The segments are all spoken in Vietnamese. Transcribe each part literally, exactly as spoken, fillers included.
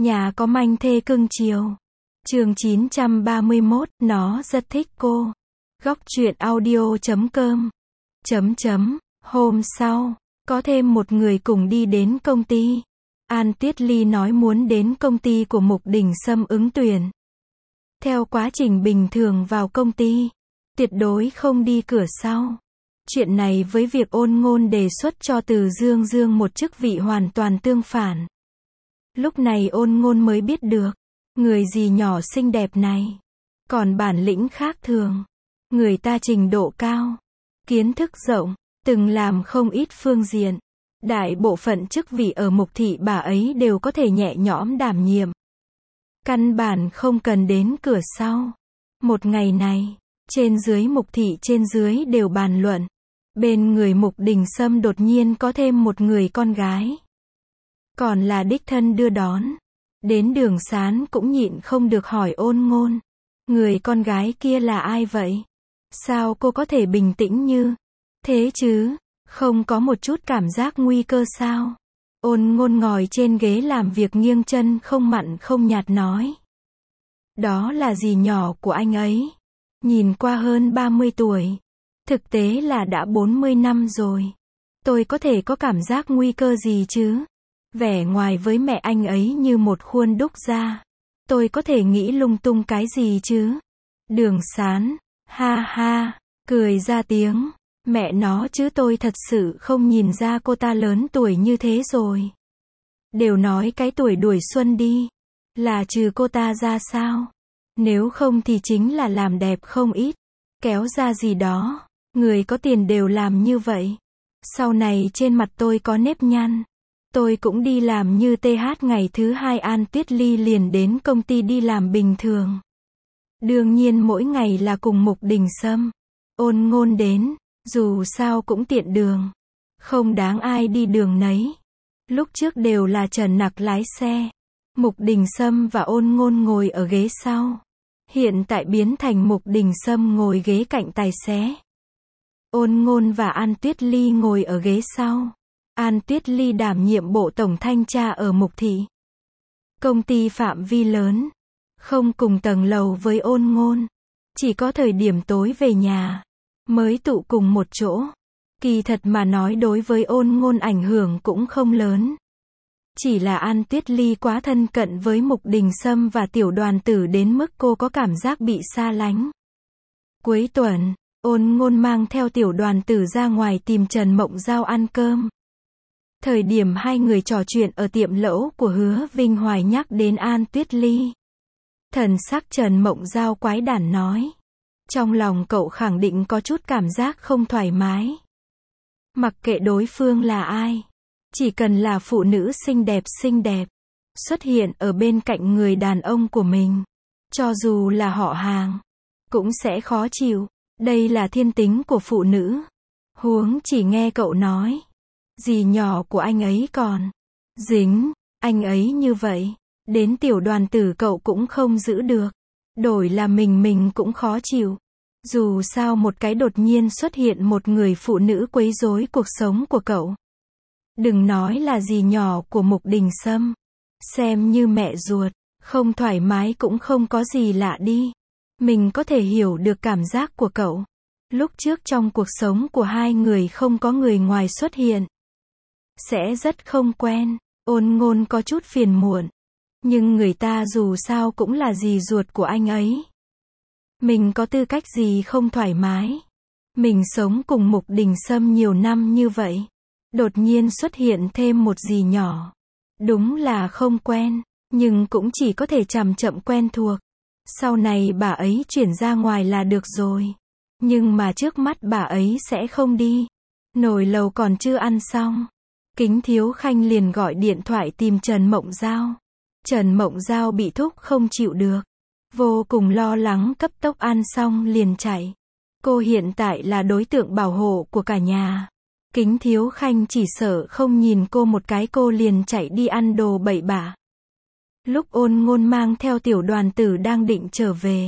Nhà có manh thê cưng chiều. Chương chín trăm ba mươi mốt, nó rất thích cô. Góc truyện audio chấm com. Chấm chấm, hôm sau, có thêm một người cùng đi đến công ty. An Tuyết Ly nói muốn đến công ty của Mục Đình Sâm ứng tuyển. Theo quá trình bình thường vào công ty, tuyệt đối không đi cửa sau. Chuyện này với việc Ôn Ngôn đề xuất cho Từ Dương Dương một chức vị hoàn toàn tương phản. Lúc này Ôn Ngôn mới biết được, người gì nhỏ xinh đẹp này, còn bản lĩnh khác thường. Người ta trình độ cao, kiến thức rộng, từng làm không ít phương diện. Đại bộ phận chức vị ở Mục thị bà ấy đều có thể nhẹ nhõm đảm nhiệm. Căn bản không cần đến cửa sau. Một ngày này, trên dưới Mục thị trên dưới đều bàn luận. Bên người Mục Đình Sâm đột nhiên có thêm một người con gái. Còn là đích thân đưa đón. Đến Đường Sán cũng nhịn không được hỏi Ôn Ngôn. Người con gái kia là ai vậy? Sao cô có thể bình tĩnh như thế chứ? Không có một chút cảm giác nguy cơ sao? Ôn Ngôn ngồi trên ghế làm việc nghiêng chân không mặn không nhạt nói. Đó là dì nhỏ của anh ấy. Nhìn qua hơn ba mươi tuổi. Thực tế là đã bốn mươi năm rồi. Tôi có thể có cảm giác nguy cơ gì chứ? Vẻ ngoài với mẹ anh ấy như một khuôn đúc ra. Tôi có thể nghĩ lung tung cái gì chứ? Đường Sán, ha ha, cười ra tiếng. Mẹ nó chứ tôi thật sự không nhìn ra cô ta lớn tuổi như thế rồi. Đều nói cái tuổi đuổi xuân đi. Là trừ cô ta ra sao? Nếu không thì chính là làm đẹp không ít. Kéo ra gì đó. Người có tiền đều làm như vậy. Sau này trên mặt tôi có nếp nhăn. Tôi cũng đi làm như tê hát. Ngày thứ hai An Tuyết Ly liền đến công ty đi làm bình thường. Đương nhiên mỗi ngày là cùng Mục Đình Sâm. Ôn Ngôn đến, dù sao cũng tiện đường. Không đáng ai đi đường nấy. Lúc trước đều là Trần Nặc lái xe. Mục Đình Sâm và Ôn Ngôn ngồi ở ghế sau. Hiện tại biến thành Mục Đình Sâm ngồi ghế cạnh tài xế. Ôn Ngôn và An Tuyết Ly ngồi ở ghế sau. An Tuyết Ly đảm nhiệm bộ tổng thanh tra ở Mục thị. Công ty phạm vi lớn, không cùng tầng lầu với Ôn Ngôn. Chỉ có thời điểm tối về nhà, mới tụ cùng một chỗ. Kỳ thật mà nói đối với Ôn Ngôn ảnh hưởng cũng không lớn. Chỉ là An Tuyết Ly quá thân cận với Mục Đình Sâm và Tiểu Đoàn Tử đến mức cô có cảm giác bị xa lánh. Cuối tuần, Ôn Ngôn mang theo Tiểu Đoàn Tử ra ngoài tìm Trần Mộng Giao ăn cơm. Thời điểm hai người trò chuyện ở tiệm lẩu của Hứa Vinh Hoài nhắc đến An Tuyết Ly. Thần sắc Trần Mộng Giao quái đản nói. Trong lòng cậu khẳng định có chút cảm giác không thoải mái. Mặc kệ đối phương là ai. Chỉ cần là phụ nữ xinh đẹp xinh đẹp. Xuất hiện ở bên cạnh người đàn ông của mình. Cho dù là họ hàng. Cũng sẽ khó chịu. Đây là thiên tính của phụ nữ. Huống chỉ nghe cậu nói. Dì nhỏ của anh ấy còn dính, anh ấy như vậy. Đến Tiểu Đoàn Tử cậu cũng không giữ được. Đổi là mình mình cũng khó chịu. Dù sao một cái đột nhiên xuất hiện một người phụ nữ quấy rối cuộc sống của cậu. Đừng nói là dì nhỏ của Mục Đình Sâm. Xem như mẹ ruột, không thoải mái cũng không có gì lạ đi. Mình có thể hiểu được cảm giác của cậu. Lúc trước trong cuộc sống của hai người không có người ngoài xuất hiện. Sẽ rất không quen. Ôn Ngôn có chút phiền muộn. Nhưng người ta dù sao cũng là dì ruột của anh ấy. Mình có tư cách gì không thoải mái. Mình sống cùng Mục Đình Sâm nhiều năm như vậy. Đột nhiên xuất hiện thêm một dì nhỏ. Đúng là không quen. Nhưng cũng chỉ có thể chậm chậm quen thuộc. Sau này bà ấy chuyển ra ngoài là được rồi. Nhưng mà trước mắt bà ấy sẽ không đi. Nồi lầu còn chưa ăn xong. Kính Thiếu Khanh liền gọi điện thoại tìm Trần Mộng Giao. Trần Mộng Giao bị thúc không chịu được. Vô cùng lo lắng cấp tốc ăn xong liền chạy. Cô hiện tại là đối tượng bảo hộ của cả nhà. Kính Thiếu Khanh chỉ sợ không nhìn cô một cái cô liền chạy đi ăn đồ bậy bạ. Lúc Ôn Ngôn mang theo Tiểu Đoàn Tử đang định trở về.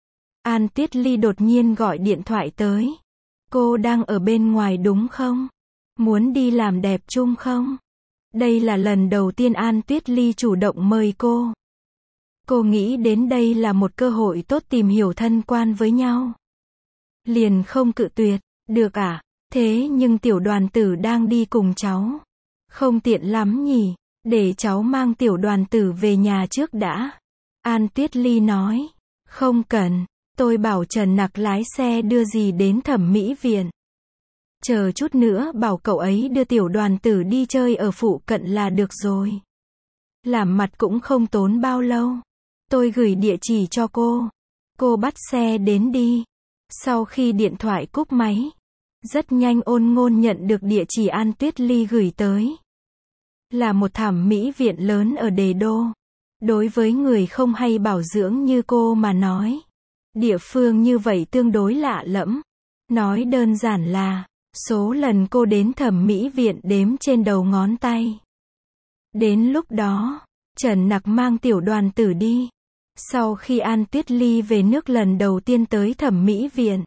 An Tuyết Ly đột nhiên gọi điện thoại tới. Cô đang ở bên ngoài đúng không? Muốn đi làm đẹp chung không? Đây là lần đầu tiên An Tuyết Ly chủ động mời cô. Cô nghĩ đến đây là một cơ hội tốt tìm hiểu thân quan với nhau. Liền không cự tuyệt, được à, thế nhưng tiểu đoàn tử đang đi cùng cháu. Không tiện lắm nhỉ, để cháu mang tiểu đoàn tử về nhà trước đã. An Tuyết Ly nói, không cần, tôi bảo Trần Nặc lái xe đưa dì đến thẩm mỹ viện. Chờ chút nữa bảo cậu ấy đưa tiểu đoàn tử đi chơi ở phụ cận là được rồi. Làm mặt cũng không tốn bao lâu. Tôi gửi địa chỉ cho cô. Cô bắt xe đến đi. Sau khi điện thoại cúp máy, rất nhanh Ôn Ngôn nhận được địa chỉ An Tuyết Ly gửi tới. Là một thẩm mỹ viện lớn ở Đề Đô. Đối với người không hay bảo dưỡng như cô mà nói, địa phương như vậy tương đối lạ lẫm. Nói đơn giản là, số lần cô đến thẩm mỹ viện đếm trên đầu ngón tay. Đến lúc đó, Trần Nặc mang tiểu đoàn tử đi. Sau khi An Tuyết Ly về nước lần đầu tiên tới thẩm mỹ viện,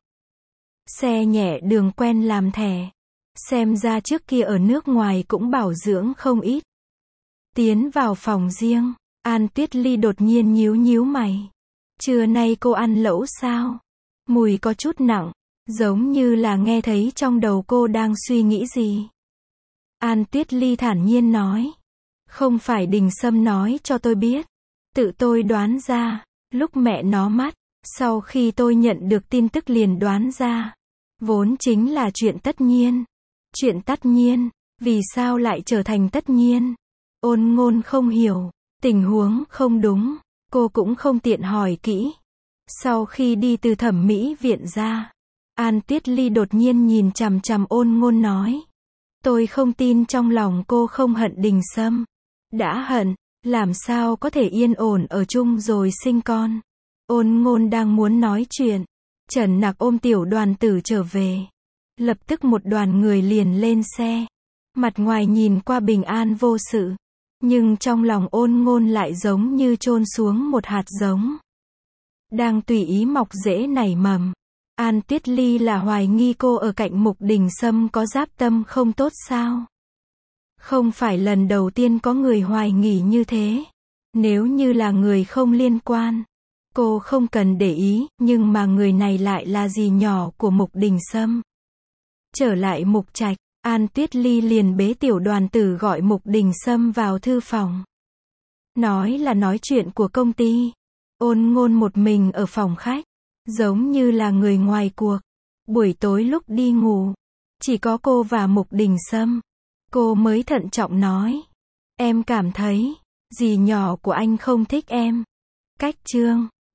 xe nhẹ đường quen làm thẻ. Xem ra trước kia ở nước ngoài cũng bảo dưỡng không ít. Tiến vào phòng riêng, An Tuyết Ly đột nhiên nhíu nhíu mày. Trưa nay cô ăn lẩu sao? Mùi có chút nặng, giống như là nghe thấy trong đầu cô đang suy nghĩ gì. An Tuyết Ly thản nhiên nói, không phải Đình Sâm nói cho tôi biết, tự tôi đoán ra. Lúc mẹ nó mất, sau khi tôi nhận được tin tức liền đoán ra. Vốn chính là chuyện tất nhiên. Chuyện tất nhiên, vì sao lại trở thành tất nhiên? Ôn Ngôn không hiểu, tình huống không đúng, cô cũng không tiện hỏi kỹ. Sau khi đi từ thẩm mỹ viện ra, An Tuyết Ly đột nhiên nhìn chằm chằm Ôn Ngôn nói, tôi không tin trong lòng cô không hận Đình Sâm. Đã hận, làm sao có thể yên ổn ở chung rồi sinh con. Ôn Ngôn đang muốn nói chuyện, Trần Nặc ôm tiểu đoàn tử trở về. Lập tức một đoàn người liền lên xe. Mặt ngoài nhìn qua bình an vô sự, nhưng trong lòng Ôn Ngôn lại giống như chôn xuống một hạt giống, đang tùy ý mọc rễ nảy mầm. An Tuyết Ly là hoài nghi cô ở cạnh Mục Đình Sâm có giáp tâm không tốt sao? Không phải lần đầu tiên có người hoài nghi như thế. Nếu như là người không liên quan, cô không cần để ý, nhưng mà người này lại là dì nhỏ của Mục Đình Sâm. Trở lại Mục Trạch, An Tuyết Ly liền bế tiểu đoàn tử gọi Mục Đình Sâm vào thư phòng. Nói là nói chuyện của công ty. Ôn Ngôn một mình ở phòng khách, giống như là người ngoài cuộc. Buổi tối lúc đi ngủ, chỉ có cô và Mục Đình Sâm. Cô mới thận trọng nói, em cảm thấy, dì nhỏ của anh không thích em. Cách chương